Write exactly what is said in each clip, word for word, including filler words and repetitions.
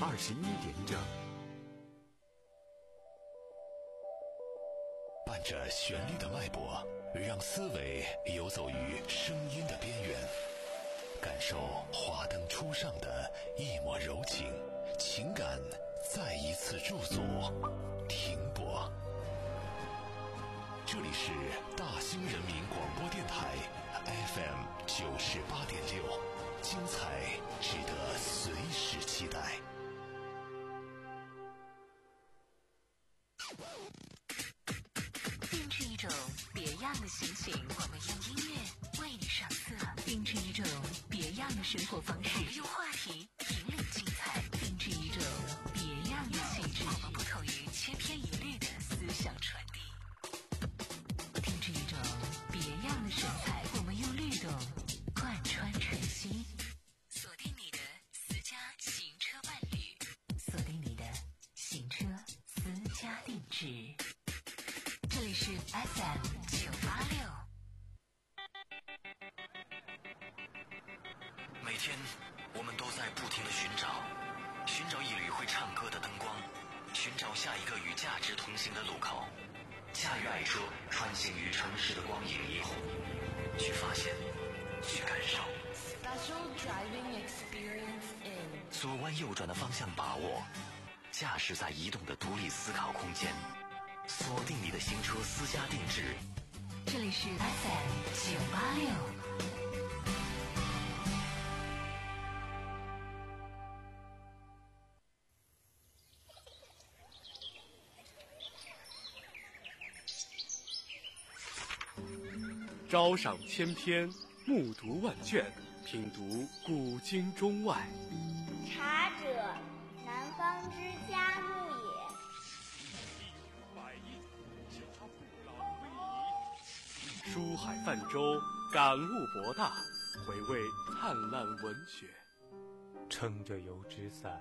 二十一点整。 伴着旋律的脉搏，让思维游走于声音的边缘，感受华灯初上的一抹柔情，情感再一次驻足停泊。这里是大兴人民广播电台 F M 九十八点六，精彩值得随时期待。 定制一种别样的心情，我们用音乐为你上色；定制一种别样的生活方式，我们用话题引领精彩；定制一种别样的气质，我们不同于千篇一律的思想传递；定制一种别样的神采，我们用律动贯穿晨曦。锁定你的私家行车伴侣，锁定你的行车私家定制。这里是 F M 九八六。 每天我们都在不停地寻找，寻找一缕会唱歌的灯光，寻找下一个与价值同行的路口。驾驭爱车，穿行于城市的光影霓虹，去发现，去感受。 Special driving experience in 左弯右转的方向把握，驾驶在移动的独立思考空间。锁定你的行车私家定制， 这里是 F M 九八六。 朝赏千篇，暮读万卷，品读古今中外。 茶者，南方之佳木也。 书海泛舟，感悟博大，回味灿烂文学。 撑着油纸伞，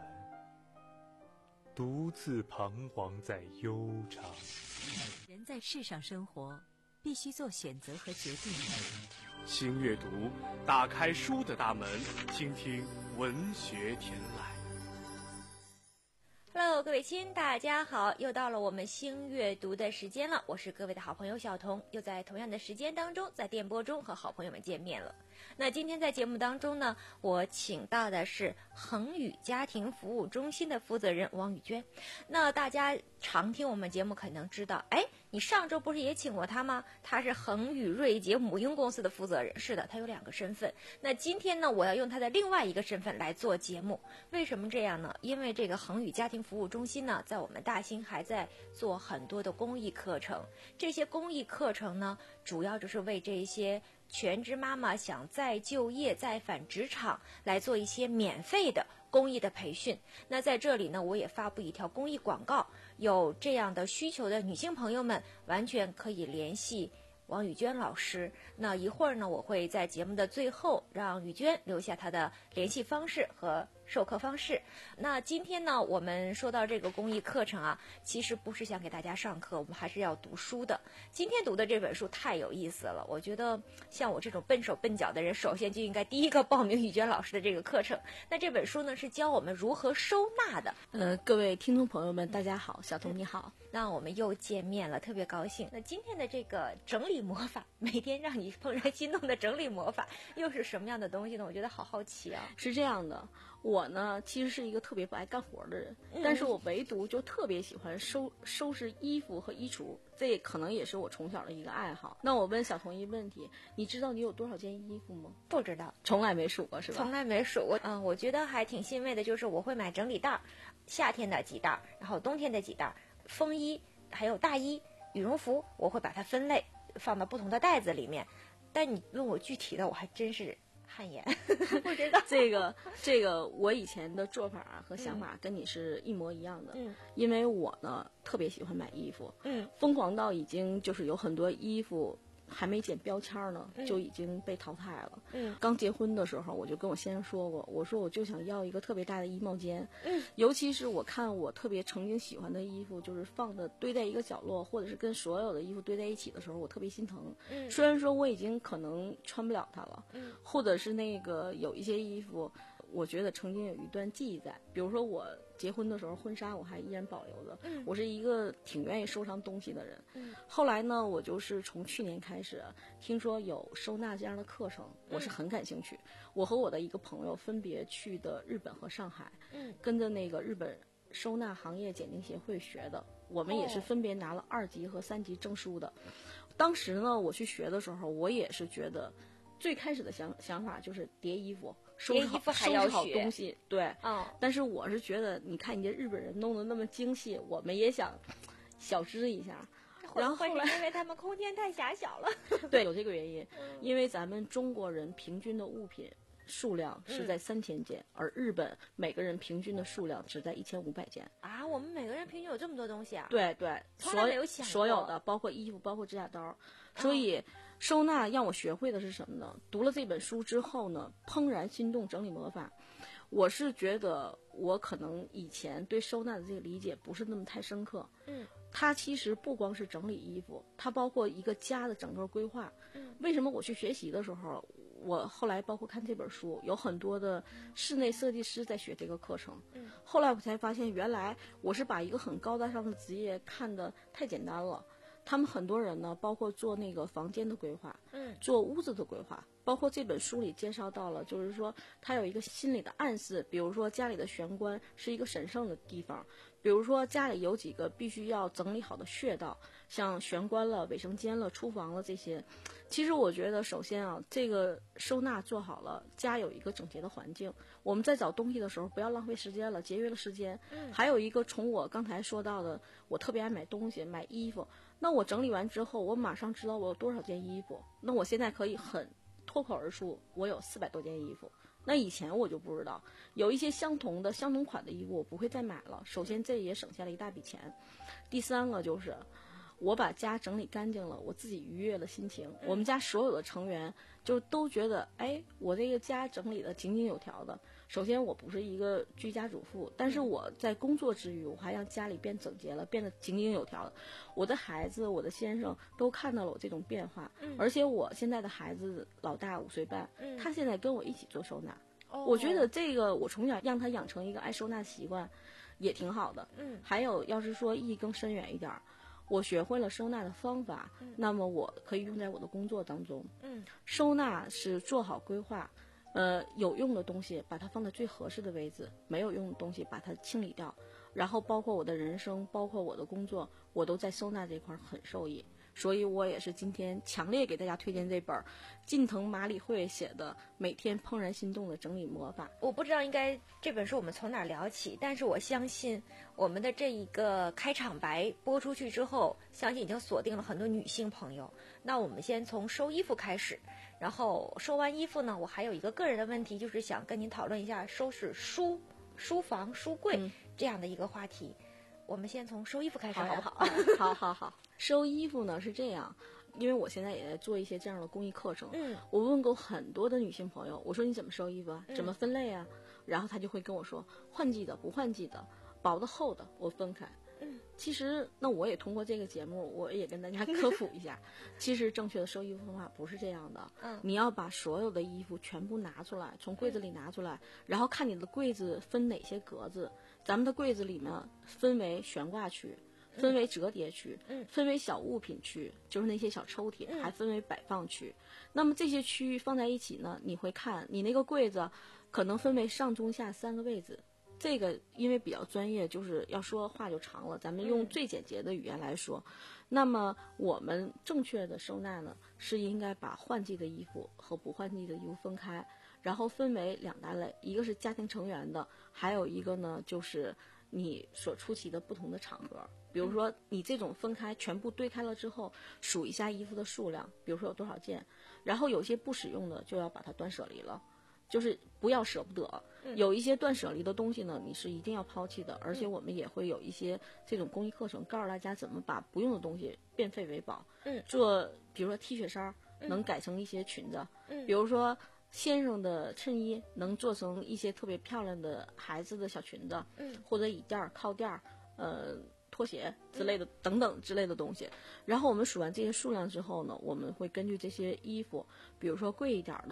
独自彷徨在悠长。 人在世上生活，必须做选择和决定。 新阅读，打开书的大门，倾听文学天籁。 Hello， 各位亲，大家好，又到了我们新阅读的时间了。我是各位的好朋友小童，又在同样的时间当中，在电波中和好朋友们见面了。那今天在节目当中呢，我请到的是恒宇家庭服务中心的负责人王宇娟。那大家常听我们节目可能知道，哎，你上周不是也请过他吗？他是恒宇瑞杰母婴公司的负责人。是的，他有两个身份。那今天呢，我要用他的另外一个身份来做节目。为什么这样呢？因为这个恒宇家庭服务中心呢，在我们大兴还在做很多的公益课程。这些公益课程呢，主要就是为这些全职妈妈想再就业再返职场来做一些免费的公益的培训。那在这里呢，我也发布一条公益广告，有这样的需求的女性朋友们完全可以联系王宇娟老师。那一会儿呢，我会在节目的最后让宇娟留下她的联系方式和授课方式。那今天呢，我们说到这个公益课程啊，其实不是想给大家上课，我们还是要读书的。今天读的这本书太有意思了，我觉得像我这种笨手笨脚的人，首先就应该第一个报名宇娟老师的这个课程。那这本书呢，是教我们如何收纳的。 呃，各位听众朋友们，大家好，小童你好。 那我们又见面了，特别高兴。那今天的这个整理魔法，每天让你怦然心动的整理魔法，又是什么样的东西呢？我觉得好好奇啊。 是这样的，我呢其实是一个特别不爱干活的人，嗯、但是我唯独就特别喜欢收收拾衣服和衣橱，这可能也是我从小的一个爱好。那我问小童一个问题，你知道你有多少件衣服吗？ 不知道， 从来没数过是吧？ 从来没数过。嗯，我觉得还挺欣慰的，就是我会买整理袋，夏天的几袋，然后冬天的几袋，风衣还有大衣、羽绒服，我会把它分类放到不同的袋子里面。但你问我具体的，我还真是汗颜，不知道这个这个我以前的做法和想法跟你是一模一样的。嗯，因为我呢特别喜欢买衣服，嗯，疯狂到已经就是有很多衣服还没剪标签呢，就已经被淘汰了。嗯，刚结婚的时候，我就跟我先生说过，我说我就想要一个特别大的衣帽间。嗯，尤其是我看我特别曾经喜欢的衣服，就是放的堆在一个角落，或者是跟所有的衣服堆在一起的时候，我特别心疼。嗯，虽然说我已经可能穿不了它了，嗯，或者是那个有一些衣服我觉得曾经有一段记忆在，比如说我结婚的时候婚纱我还依然保留着，嗯，我是一个挺愿意收藏东西的人，嗯，后来呢，我就是从去年开始听说有收纳这样的课程，我是很感兴趣，嗯，我和我的一个朋友分别去的日本和上海，嗯，跟着那个日本收纳行业检定协会学的，我们也是分别拿了二级和三级证书的，哦，当时呢我去学的时候，我也是觉得最开始的想想法就是叠衣服，收拾好收拾好东西，对，哦。但是我是觉得，你看人家日本人弄得那么精细，我们也想小织一下。然后后来因为他们空间太狭小了， 对，有这个原因，嗯，因为咱们中国人平均的物品数量是在三千件，嗯，而日本每个人平均的数量只在一千五百件啊！我们每个人平均有这么多东西啊？ 对对， 从来没有想过所有的，包括衣服，包括指甲刀，所以。哦，收纳让我学会的是什么呢？读了这本书之后呢，怦然心动整理魔法，我是觉得我可能以前对收纳的这个理解不是那么太深刻。嗯，它其实不光是整理衣服，它包括一个家的整个规划。嗯，为什么我去学习的时候，我后来包括看这本书，有很多的室内设计师在学这个课程。嗯，后来我才发现，原来我是把一个很高大上的职业看得太简单了。他们很多人呢，包括做那个房间的规划，嗯，做屋子的规划，包括这本书里介绍到了，就是说他有一个心理的暗示，比如说家里的玄关是一个神圣的地方，比如说家里有几个必须要整理好的穴道，像玄关了、卫生间了、厨房了这些。其实我觉得，首先啊，这个收纳做好了，家有一个整洁的环境。我们在找东西的时候，不要浪费时间了，节约了时间。嗯。还有一个，从我刚才说到的，我特别爱买东西，买衣服。那我整理完之后，我马上知道我有多少件衣服。那我现在可以很脱口而出，我有四百多件衣服。那以前我就不知道，有一些相同的、相同款的衣服，我不会再买了。首先，这也省下了一大笔钱。第三个就是，我把家整理干净了，我自己愉悦了心情。我们家所有的成员就都觉得，哎，我这个家整理的井井有条的。首先，我不是一个居家主妇，但是我在工作之余，我还让家里变整洁了，变得井井有条了。我的孩子、我的先生都看到了我这种变化，嗯、而且我现在的孩子老大五岁半，嗯、他现在跟我一起做收纳。哦、我觉得这个我从小让他养成一个爱收纳的习惯，也挺好的。嗯，还有要是说意义更深远一点，我学会了收纳的方法，嗯、那么我可以用在我的工作当中。嗯，收纳是做好规划。呃，有用的东西把它放在最合适的位置，没有用的东西把它清理掉，然后包括我的人生，包括我的工作，我都在收纳这块很受益。所以我也是今天强烈给大家推荐这本近藤麻里惠写的《每天怦然心动的整理魔法》。 我不知道应该这本书我们从哪聊起，但是我相信我们的这一个开场白播出去之后，相信已经锁定了很多女性朋友。那我们先从收衣服开始，然后收完衣服呢，我还有一个个人的问题，就是想跟您讨论一下收拾书、书房、书柜、嗯、这样的一个话题。我们先从收衣服开始好不好？ 好好好。收衣服呢是这样，因为我现在也在做一些这样的公益课程。嗯，我问过很多的女性朋友，我说你怎么收衣服啊？怎么分类啊？嗯、然后她就会跟我说，换季的、不换季的、薄的、厚的，我分开。嗯，其实那我也通过这个节目，我也跟大家科普一下，其实正确的收衣服方法不是这样的。嗯，你要把所有的衣服全部拿出来，从柜子里拿出来，然后看你的柜子分哪些格子。咱们的柜子里呢，分为悬挂区，分为折叠区，嗯，分为小物品区，就是那些小抽屉，嗯、还分为摆放区。那么这些区域放在一起呢，你会看你那个柜子可能分为上中下三个位置。这个因为比较专业，就是要说话就长了，咱们用最简洁的语言来说。嗯、那么我们正确的收纳呢，是应该把换季的衣服和不换季的衣服分开，然后分为两大类，一个是家庭成员的，还有一个呢就是你所出席的不同的场合。比如说你这种分开全部堆开了之后，数一下衣服的数量，比如说有多少件，然后有些不使用的就要把它断舍离了，就是不要舍不得。有一些断舍离的东西呢，你是一定要抛弃的，而且我们也会有一些这种公益课程，告诉大家怎么把不用的东西变废为宝。嗯，做比如说 T 恤衫能改成一些裙子，嗯，比如说先生的衬衣能做成一些特别漂亮的孩子的小裙子，嗯，或者椅垫、靠垫、呃拖鞋之类的、嗯、等等之类的东西。然后我们数完这些数量之后呢，我们会根据这些衣服，比如说贵一点的。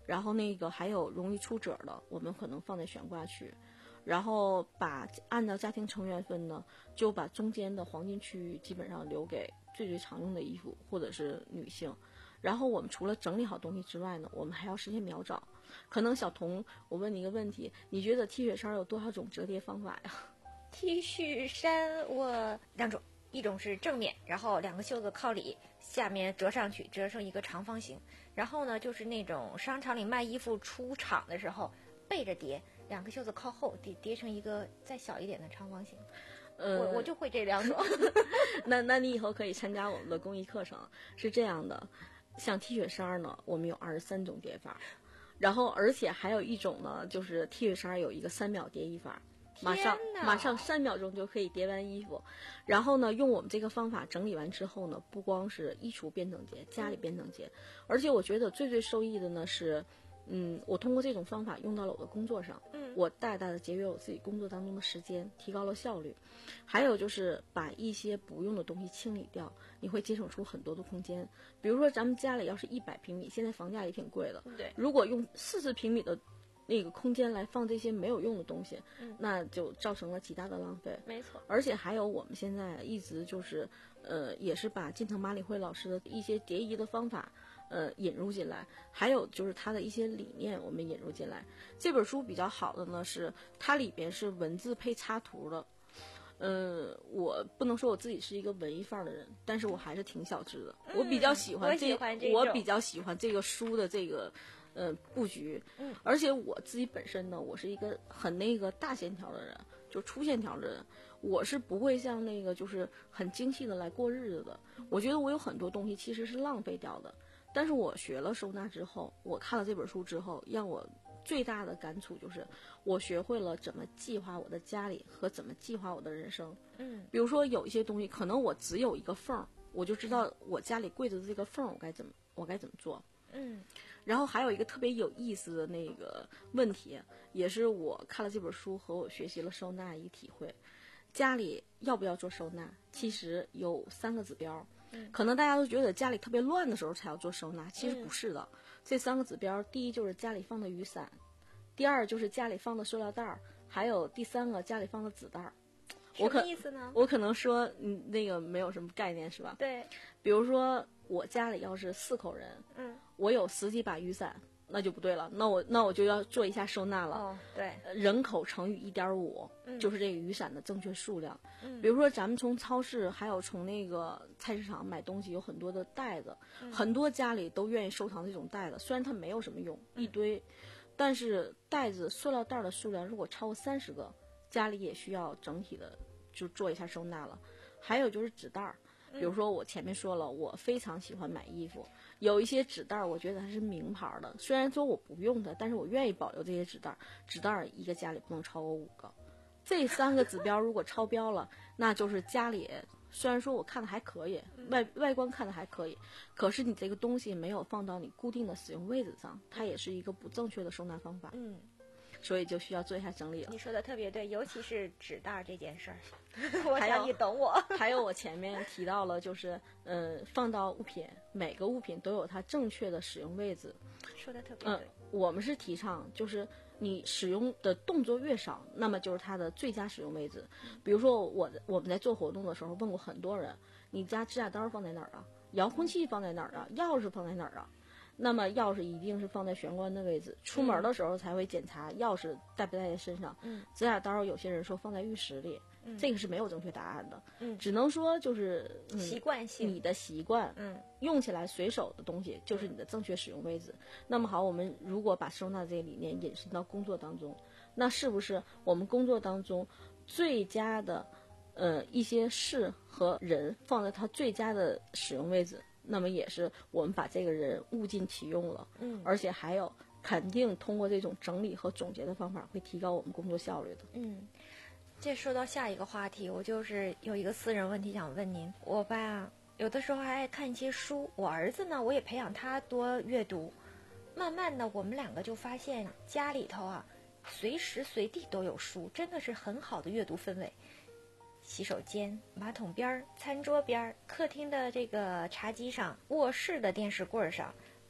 然后那个还有容易出褶的，我们可能放在悬挂区。然后把按照家庭成员分呢，就把中间的黄金区域基本上留给最最常用的衣服或者是女性。然后我们除了整理好东西之外呢，我们还要实现秒找。可能小童，我问你一个问题，你觉得 T 恤衫有多少种折叠方法呀？ T 恤衫我两种，一种是正面，然后两个袖子靠里，下面折上去，折成一个长方形。然后呢，就是那种商场里卖衣服出厂的时候背着叠，两个袖子靠后叠叠成一个再小一点的长方形。呃，我我就会这两种。 那那你以后可以参加我们的公益课程。是这样的，像 T 恤衫呢，我们有二十三种叠法，然后而且还有一种呢，就是 T 恤衫有一个三秒叠衣法，马上马上三秒钟就可以叠完衣服。然后呢，用我们这个方法整理完之后呢，不光是衣橱变整洁，家里变整洁，而且我觉得最最受益的呢是。嗯，我通过这种方法用到了我的工作上，嗯，我大大的节约我自己工作当中的时间，提高了效率。还有就是把一些不用的东西清理掉，你会节省出很多的空间。比如说咱们家里要是一百平米，现在房价也挺贵的， 对， 如果用四十平米的那个空间来放这些没有用的东西，嗯，那就造成了极大的浪费。 没错， 而且还有我们现在一直就是呃，也是把近藤麻里惠老师的一些叠衣的方法。呃，引入进来，还有就是它的一些理念，我们引入进来。这本书比较好的呢，是它里边是文字配插图的。呃，我不能说我自己是一个文艺范儿的人，但是我还是挺小资的。 嗯、 我比较喜欢这， 我, 喜欢这我比较喜欢这个书的这个呃布局。嗯，而且我自己本身呢，我是一个很那个大线条的人，就粗线条的人。我是不会像那个就是很精细的来过日子的。我觉得我有很多东西其实是浪费掉的。但是我学了收纳之后，我看了这本书之后，让我最大的感触就是，我学会了怎么计划我的家里和怎么计划我的人生。嗯，比如说有一些东西，可能我只有一个缝，我就知道我家里柜子的这个缝，我该怎么我该怎么做。嗯，然后还有一个特别有意思的那个问题，也是我看了这本书和我学习了收纳一体会。家里要不要做收纳？其实有三个指标。可能大家都觉得家里特别乱的时候才要做收纳，其实不是的。嗯、这三个指标，第一就是家里放的雨伞，第二就是家里放的塑料袋，还有第三个家里放的纸袋。 什么意思呢？ 我可能说，嗯，那个没有什么概念是吧？ 对。 比如说我家里要是四口人，嗯，我有十几把雨伞。那就不对了，那我那我就要做一下收纳了。 哦，对， 人口乘以一点五，就是这个雨伞的正确数量。嗯，比如说咱们从超市还有从那个菜市场买东西，有很多的袋子，嗯、很多家里都愿意收藏这种袋子，虽然它没有什么用，一堆，但是袋子、塑料袋的数量如果超过三十个，家里也需要整体的就做一下收纳了。还有就是纸袋，比如说我前面说了，我非常喜欢买衣服。有一些纸袋，我觉得它是名牌的，虽然说我不用它，但是我愿意保留这些纸袋。纸袋一个家里不能超过五个，这三个指标如果超标了，那就是家里虽然说我看的还可以，外外观看的还可以，可是你这个东西没有放到你固定的使用位置上，它也是一个不正确的收纳方法。嗯。所以就需要做一下整理了。 你说的特别对，尤其是纸袋这件事儿，我想你懂我。 还有我前面提到了，就是呃，放到物品，每个物品都有它正确的使用位置。 说的特别对。 嗯，我们是提倡，就是你使用的动作越少，那么就是它的最佳使用位置。比如说我我们在做活动的时候问过很多人，你家指甲刀放在哪儿啊？遥控器放在哪儿啊？钥匙放在哪儿啊？那么钥匙一定是放在玄关的位置，出门的时候才会检查钥匙带不带在身上。嗯，指甲刀有些人说放在浴室里，嗯，这个是没有正确答案的。嗯，只能说就是嗯、习惯性， 你的习惯，嗯，用起来随手的东西就是你的正确使用位置。那么好，我们如果把收纳这个理念引申到工作当中，那是不是我们工作当中最佳的呃一些事和人放在它最佳的使用位置？那么也是我们把这个人物尽其用了，嗯，而且还有肯定通过这种整理和总结的方法，会提高我们工作效率的。 嗯，这说到下一个话题，我就是有一个私人问题想问您。我吧，有的时候还爱看一些书，我儿子呢，我也培养他多阅读。慢慢的，我们两个就发现家里头啊，随时随地都有书，真的是很好的阅读氛围。洗手间、马桶边、餐桌边、客厅的这个茶几上、卧室的电视柜上，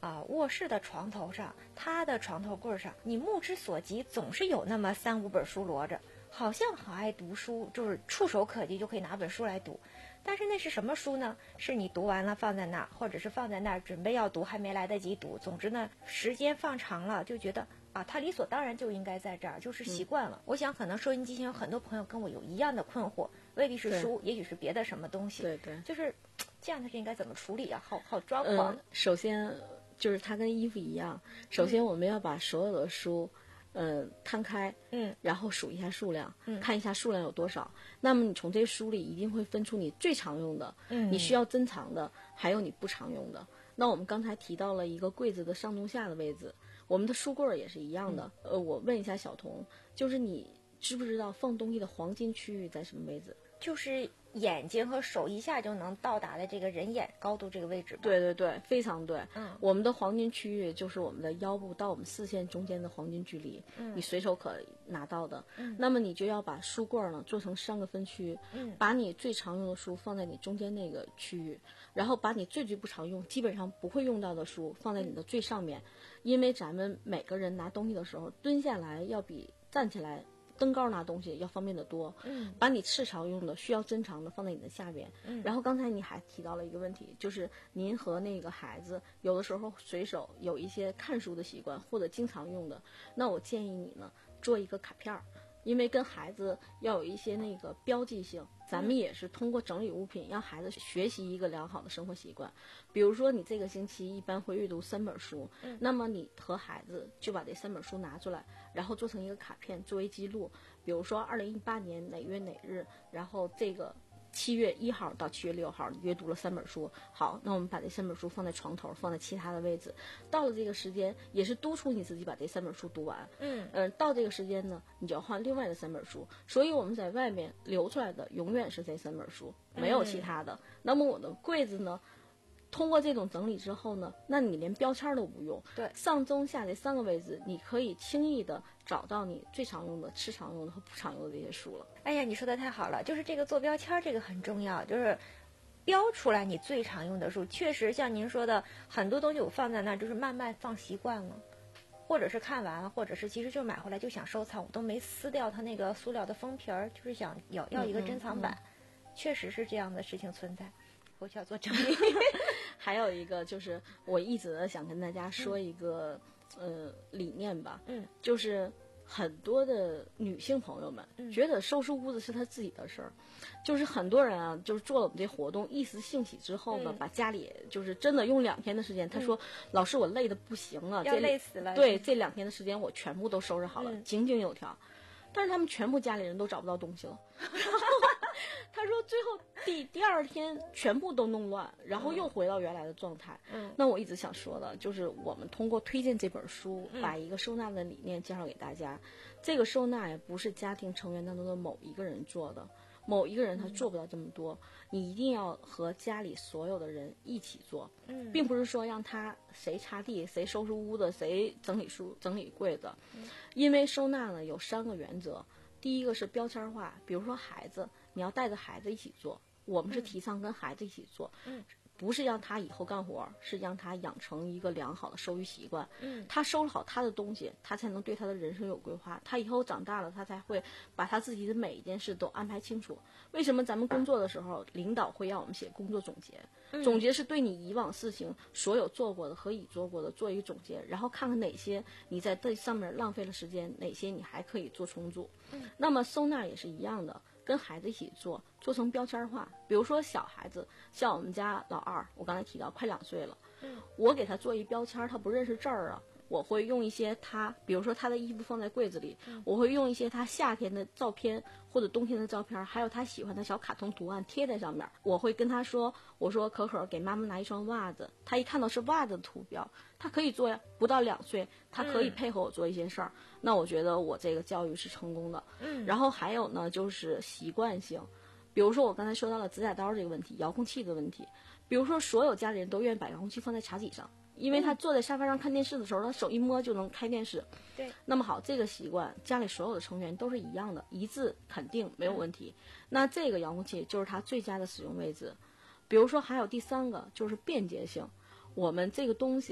啊、呃、卧室的床头上，他的床头柜上，你目之所及总是有那么三五本书摞着，好像好爱读书，就是触手可及就可以拿本书来读。但是那是什么书呢？是你读完了放在那儿，或者是放在那儿准备要读还没来得及读。总之呢，时间放长了就觉得啊，它理所当然就应该在这儿，就是习惯了。嗯、我想可能收音机前有很多朋友跟我有一样的困惑，未必是书，也许是别的什么东西。 对对， 就是这样的事应该怎么处理啊？好好抓狂、 嗯。首先就是它跟衣服一样，首先我们要把所有的书。嗯，摊开， 嗯， 然后数一下数量， 嗯， 看一下数量有多少。那么你从这书里一定会分出你最常用的， 嗯， 你需要珍藏的，还有你不常用的。那我们刚才提到了一个柜子的上中下的位置，我们的书柜也是一样的。嗯、呃，我问一下小童，就是你知不知道放东西的黄金区域在什么位置？ 就是眼睛和手一下就能到达的这个人眼高度这个位置吧？ 对对对，非常对。 嗯， 我们的黄金区域就是我们的腰部到我们视线中间的黄金距离， 嗯， 你随手可拿到的。 嗯， 那么你就要把书柜呢做成三个分区， 嗯， 把你最常用的书放在你中间那个区域，然后把你最最不常用、基本上不会用到的书放在你的最上面，嗯、因为咱们每个人拿东西的时候蹲下来要比站起来。登高拿东西要方便得多， 嗯， 把你次常用的、需要珍藏的放在你的下边， 嗯， 然后刚才你还提到了一个问题，就是您和那个孩子有的时候随手有一些看书的习惯或者经常用的，那我建议你呢做一个卡片儿，因为跟孩子要有一些那个标记性，咱们也是通过整理物品让孩子学习一个良好的生活习惯。比如说你这个星期一般会阅读三本书， 嗯， 那么你和孩子就把这三本书拿出来，然后做成一个卡片作为记录，比如说二零一八年哪月哪日，然后这个七月一号到七月六号你阅读了三本书，好，那我们把这三本书放在床头，放在其他的位置，到了这个时间也是督促你自己把这三本书读完， 嗯嗯、呃，到这个时间呢你就要换另外的三本书，所以我们在外面留出来的永远是这三本书，没有其他的、嗯、那么我的柜子呢通过这种整理之后呢，那你连标签都不用， 对， 上中下这三个位置你可以轻易的找到你最常用的、次常用的和不常用的这些书了。 哎呀，你说的太好了，就是这个做标签这个很重要，就是标出来你最常用的书。确实像您说的，很多东西我放在那儿就是慢慢放习惯了，或者是看完了，或者是其实就买回来就想收藏，我都没撕掉它那个塑料的封皮儿，就是想要要一个珍藏版、嗯嗯、确实是这样的事情存在，我需要做整理还有一个就是我一直想跟大家说一个、嗯、呃理念吧， 嗯， 就是很多的女性朋友们、嗯、觉得收拾屋子是她自己的事儿，就是很多人啊，就是做了我们这活动一时兴起之后呢、嗯，把家里就是真的用两天的时间，他说、嗯、老师我累得不行了， 要累死了， 对，这两天的时间我全部都收拾好了， 嗯、 井井有条，但是他们全部家里人都找不到东西了他说最后第第二天全部都弄乱，然后又回到原来的状态。 嗯， 那我一直想说的就是我们通过推荐这本书、 嗯、 把一个收纳的理念介绍给大家。这个收纳也不是家庭成员当中的某一个人做的，某一个人他做不到这么多、嗯、你一定要和家里所有的人一起做、 嗯、 并不是说让他谁擦地谁收拾屋子谁整理书整理柜子、 嗯、 因为收纳呢有三个原则，第一个是标签化，比如说孩子你要带着孩子一起做，我们是提倡跟孩子一起做、 嗯、 不是让他以后干活，是让他养成一个良好的收拾习惯、 嗯、 他收拾好他的东西，他才能对他的人生有规划，他以后长大了他才会把他自己的每一件事都安排清楚。为什么咱们工作的时候领导会让我们写工作总结、嗯、总结是对你以往事情所有做过的和已做过的做一个总结，然后看看哪些你在这上面浪费了时间，哪些你还可以做重组、嗯、那么收纳也是一样的，跟孩子一起做，做成标签化。比如说小孩子，像我们家老二，我刚才提到快两岁了、嗯、我给他做一标签，他不认识字儿啊，我会用一些他，比如说他的衣服放在柜子里、嗯、我会用一些他夏天的照片或者冬天的照片，还有他喜欢的小卡通图案贴在上面。我会跟他说，我说可可给妈妈拿一双袜子，他一看到是袜子的图标，他可以做呀，不到两岁他可以配合我做一些事儿、嗯、那我觉得我这个教育是成功的。 嗯， 然后还有呢就是习惯性，比如说我刚才说到了指甲刀这个问题，遥控器的问题，比如说所有家里人都愿意把遥控器放在茶几上，因为他坐在沙发上看电视的时候、嗯、他手一摸就能开电视。 对， 那么好，这个习惯家里所有的成员都是一样的，一致肯定没有问题、嗯、那这个遥控器就是它最佳的使用位置。比如说还有第三个就是便捷性，我们这个东西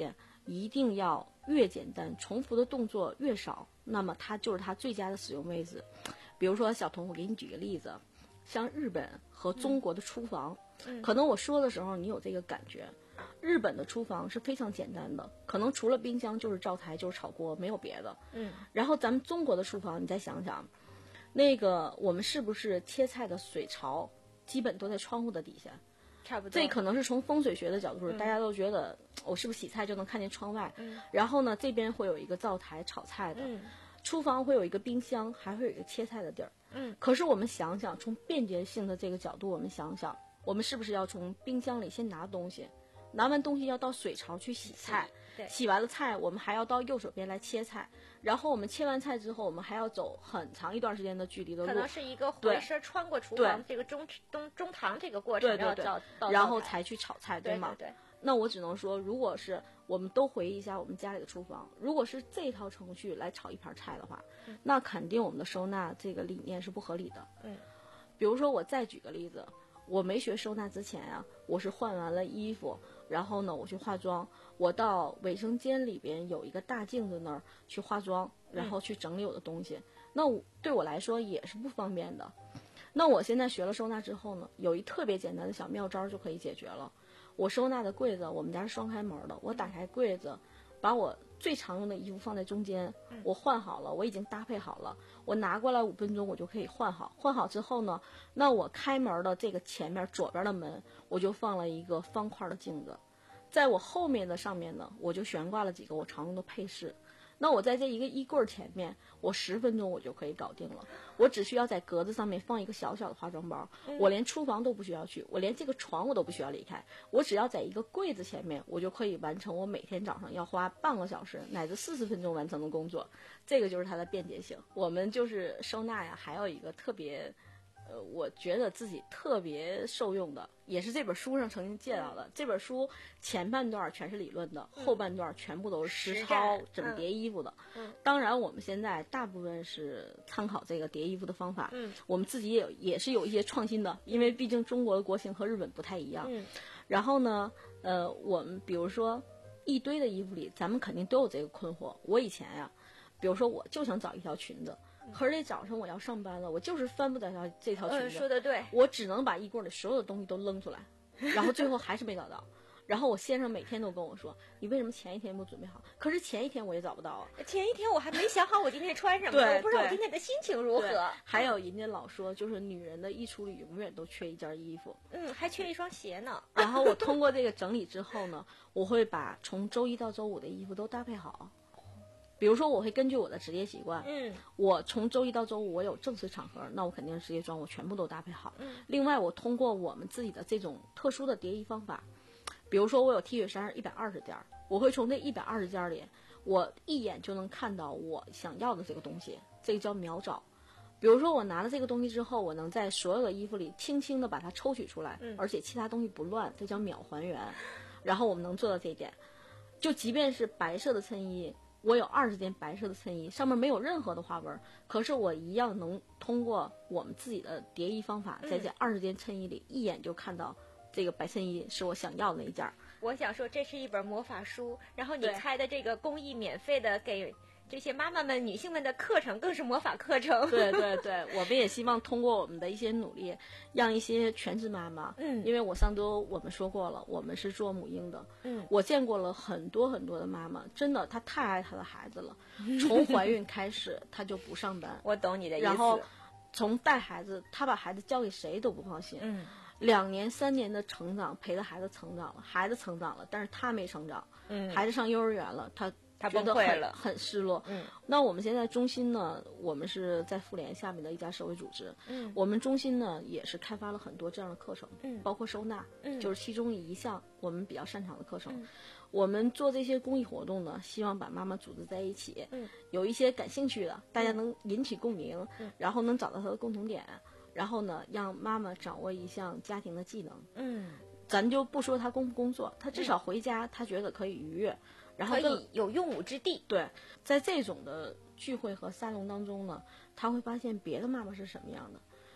一定要越简单，重复的动作越少，那么它就是它最佳的使用位置。比如说小童，我给你举个例子，像日本和中国的厨房， 嗯、 可能我说的时候你有这个感觉。日本的厨房是非常简单的，可能除了冰箱就是灶台就是炒锅，没有别的。 嗯， 然后咱们中国的厨房，你再想想，那个我们是不是切菜的水槽基本都在窗户的底下？ 差不多。 这可能是从风水学的角度， 嗯、 大家都觉得我是不是洗菜就能看见窗外？ 嗯、 然后呢，这边会有一个灶台炒菜的， 嗯、 厨房会有一个冰箱，还会有一个切菜的地儿。 嗯， 可是我们想想，从便捷性的这个角度，我们想想，我们是不是要从冰箱里先拿东西？拿完东西要到水槽去洗菜，洗完了菜我们还要到右手边来切菜，然后我们切完菜之后我们还要走很长一段时间的距离的路， 可能是一个回身穿过厨房这个中中中堂这个过程， 对对对，然后才去炒菜， 对吗？ 对对。 那我只能说，如果是我们都回忆一下我们家里的厨房，如果是这套程序来炒一盘菜的话， 嗯、 那肯定我们的收纳这个理念是不合理的。 嗯， 比如说我再举个例子，我没学收纳之前啊，我是换完了衣服，然后呢我去化妆，我到卫生间里边有一个大镜子那儿去化妆，然后去整理我的东西，嗯、那我对我来说也是不方便的。那我现在学了收纳之后呢，有一特别简单的小妙招就可以解决了。我收纳的柜子，我们家是双开门的，我打开柜子，把我最常用的衣服放在中间，我换好了，我已经搭配好了，我拿过来五分钟我就可以换好。换好之后呢，那我开门的这个前面左边的门，我就放了一个方块的镜子，在我后面的上面呢，我就悬挂了几个我常用的配饰。那我在这一个衣柜前面，我十分钟我就可以搞定了。我只需要在格子上面放一个小小的化妆包， 嗯、 我连厨房都不需要去，我连这个床我都不需要离开，我只要在一个柜子前面，我就可以完成我每天早上要花半个小时乃至四十分钟完成的工作。这个就是它的便捷性。我们就是收纳呀，还有一个特别。呃，我觉得自己特别受用的，也是这本书上曾经介绍的。嗯、这本书前半段全是理论的， 嗯、 后半段全部都是实操怎么叠衣服的。 嗯、 当然我们现在大部分是参考这个叠衣服的方法。 嗯、 我们自己也有也是有一些创新的，因为毕竟中国的国情和日本不太一样。 嗯、 然后呢，呃，我们比如说一堆的衣服里，咱们肯定都有这个困惑。我以前呀，比如说我就想找一条裙子。可是这早上我要上班了，我就是翻不到条这条裙子、 嗯。说的对， 我只能把衣柜里所有的东西都扔出来，然后最后还是没找到。然后我先生每天都跟我说：“你为什么前一天不准备好？”可是前一天我也找不到啊。 前一天我还没想好我今天穿什么，我不知道我今天的心情如何。 还有人家老说，就是女人的衣橱里永远都缺一件衣服， 嗯，还缺一双鞋呢。 然后我通过这个整理之后呢，我会把从周一到周五的衣服都搭配好。比如说我会根据我的职业习惯， 嗯， 我从周一到周五我有正式场合，那我肯定是职业装我全部都搭配好。 嗯， 另外我通过我们自己的这种特殊的叠衣方法，比如说我有 T 恤衫一百二十件，我会从这一百二十件里，我一眼就能看到我想要的这个东西，这个叫秒找。比如说我拿了这个东西之后，我能在所有的衣服里轻轻的把它抽取出来， 嗯、 而且其他东西不乱，这叫秒还原。然后我们能做到这一点，就即便是白色的衬衣。我有二十件白色的衬衣，上面没有任何的花纹，可是我一样能通过我们自己的叠衣方法，在这二十件衬衣里、嗯、一眼就看到这个白衬衣是我想要的那一件。 我想说，这是一本魔法书，然后你开的这个公益免费的给这些妈妈们、女性们的课程更是魔法课程。 对对对，我们也希望通过我们的一些努力，让一些全职妈妈， 嗯， 因为我上周我们说过了，我们是做母婴的， 嗯， 我见过了很多很多的妈妈，真的她太爱她的孩子了，从怀孕开始她就不上班， 我懂你的意思， 然后从带孩子，她把孩子交给谁都不放心， 嗯， 两年三年的成长，陪着孩子成长了，孩子成长了，但是她没成长， 嗯， 孩子上幼儿园了，她。 他崩溃了， 很失落。 嗯， 那我们现在中心呢，我们是在妇联下面的一家社会组织。 嗯， 我们中心呢也是开发了很多这样的课程， 嗯， 包括收纳， 嗯， 就是其中一项我们比较擅长的课程。 嗯， 我们做这些公益活动呢，希望把妈妈组织在一起， 嗯， 有一些感兴趣的，大家能引起共鸣， 嗯， 然后能找到它的共同点，然后呢，让妈妈掌握一项家庭的技能。 嗯， 咱就不说她工不工作，她至少回家，她觉得可以愉悦。然后可以有用武之地。 对，在这种的聚会和沙龙当中呢，他会发现别的妈妈是什么样的。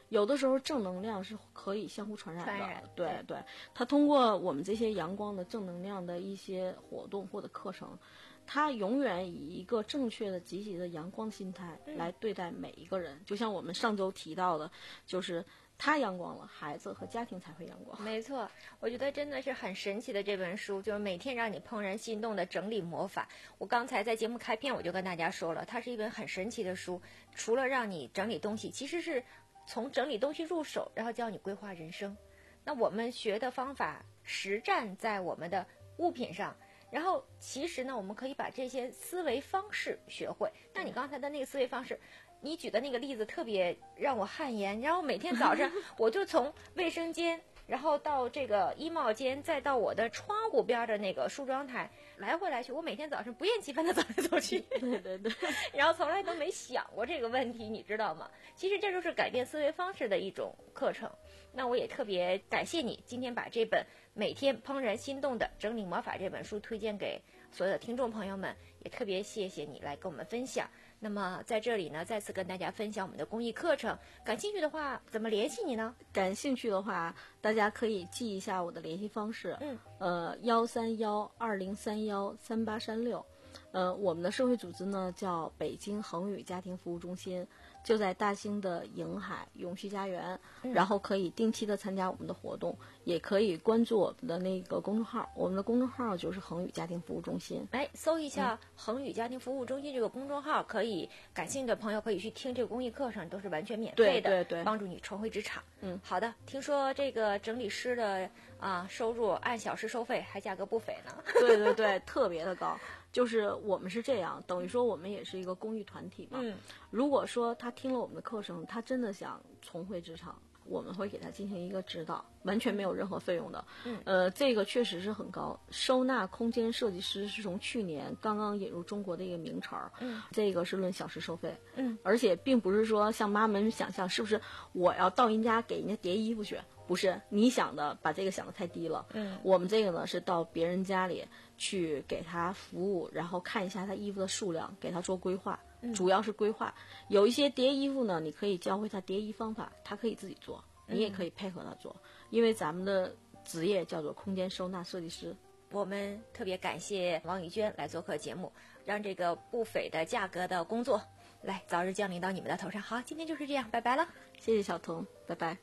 有的时候正能量是可以相互传染的， 传染对对，它通过我们这些阳光的正能量的一些活动或者课程，它永远以一个正确的、积极的阳光心态来对待每一个人。嗯、就像我们上周提到的，就是他阳光了，孩子和家庭才会阳光。 没错，我觉得真的是很神奇的这本书，就是每天让你怦然心动的整理魔法。我刚才在节目开篇我就跟大家说了，它是一本很神奇的书，除了让你整理东西，其实是从整理东西入手，然后教你规划人生。那我们学的方法实战在我们的物品上，然后其实呢，我们可以把这些思维方式学会。那你刚才的那个思维方式，你举的那个例子特别让我汗颜。然后每天早上我就从卫生间，然后到这个衣帽间，再到我的窗户边的那个梳妆台，来回来去，我每天早上不厌其烦的走来走去。 对对对。 然后从来都没想过这个问题，你知道吗？其实这就是改变思维方式的一种课程。那我也特别感谢你今天把这本每天怦然心动的整理魔法这本书推荐给所有的听众朋友们，也特别谢谢你来跟我们分享。那么在这里呢，再次跟大家分享我们的公益课程，感兴趣的话怎么联系你呢？ 感兴趣的话，大家可以记一下我的联系方式， 嗯， 呃，幺三幺二零三幺三八三六，呃，我们的社会组织呢叫北京恒宇家庭服务中心，就在大兴的瀛海永续家园， 嗯、 然后可以定期的参加我们的活动，也可以关注我们的那个公众号，我们的公众号就是恒宇家庭服务中心。 哎，搜一下恒宇家庭服务中心这个公众号，可以感兴趣的朋友可以去听这个公益课程，都是完全免费的， 对对对， 帮助你重回职场。 嗯， 好的。听说这个整理师的啊收入按小时收费，还价格不菲呢。 对对对，特别的高。就是我们是这样，等于说我们也是一个公益团体嘛。 嗯， 如果说他听了我们的课程，他真的想重回职场，我们会给他进行一个指导，完全没有任何费用的。 嗯， 呃，这个确实是很高。收纳空间设计师是从去年刚刚引入中国的一个名词儿。 嗯， 这个是论小时收费。 嗯， 而且并不是说像妈们想象，是不是我要到人家给人家叠衣服去？不是，你想的把这个想的太低了。 嗯， 我们这个呢是到别人家里去给他服务，然后看一下他衣服的数量，给他做规划， 嗯、 主要是规划。有一些叠衣服呢，你可以教会他叠衣方法，他可以自己做，你也可以配合他做，嗯、因为咱们的职业叫做空间收纳设计师。 我们特别感谢王宇娟来做客节目，让这个不菲的价格的工作来早日降临到你们的头上。好，今天就是这样，拜拜了。 谢谢小彤，拜拜。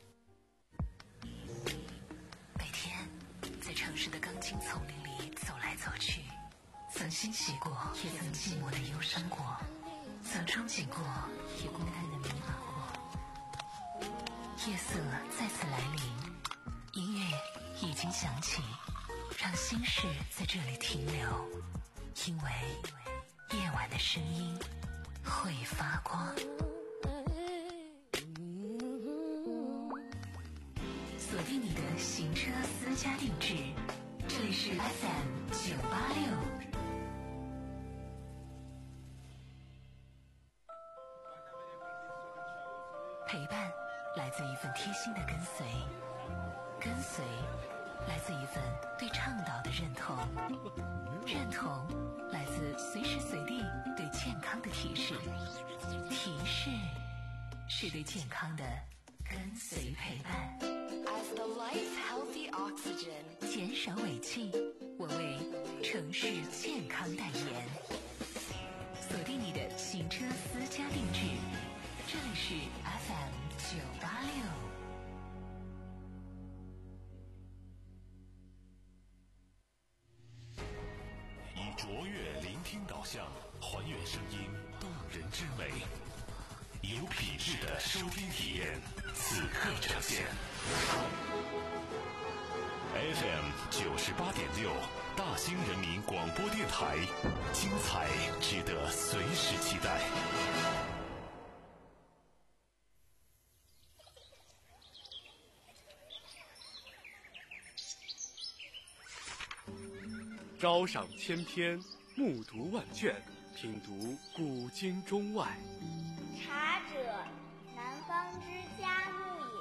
每天在城市的钢筋丛林里走来走去，曾欣喜过，也曾寂寞的忧伤过，曾憧憬过，也孤单的迷茫过。夜色再次来临，音乐已经响起，让心事在这里停留，因为夜晚的声音会发光。锁定你的行车私家定制，这里是 F M 九八六。陪伴来自一份贴心的跟随，跟随来自一份对倡导的认同，认同来自随时随地对健康的提示，提示是对健康的跟随陪伴。 As the lights healthy oxygen， 减少尾气，我为城市健康代言。锁定你的行车私家定制，这里是 F M 九八六。 以卓越聆听导向，还原声音动人之美，有品质的收听体验，此刻呈现。F M 九十八点六，大兴人民广播电台，精彩值得随时期待。 朝赏千篇，暮读万卷，品读古今中外。 茶者，南方之佳木也。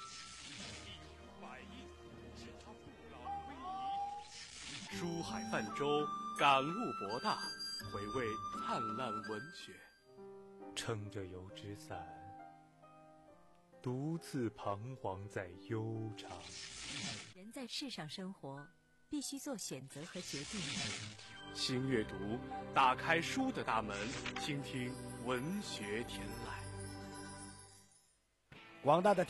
书海泛舟，感悟博大，回味灿烂文学。 撑着油纸伞， 独自彷徨在悠长。 人在世上生活，必须做选择和决定。 新阅读，打开书的大门，倾听文学天籁。 广大的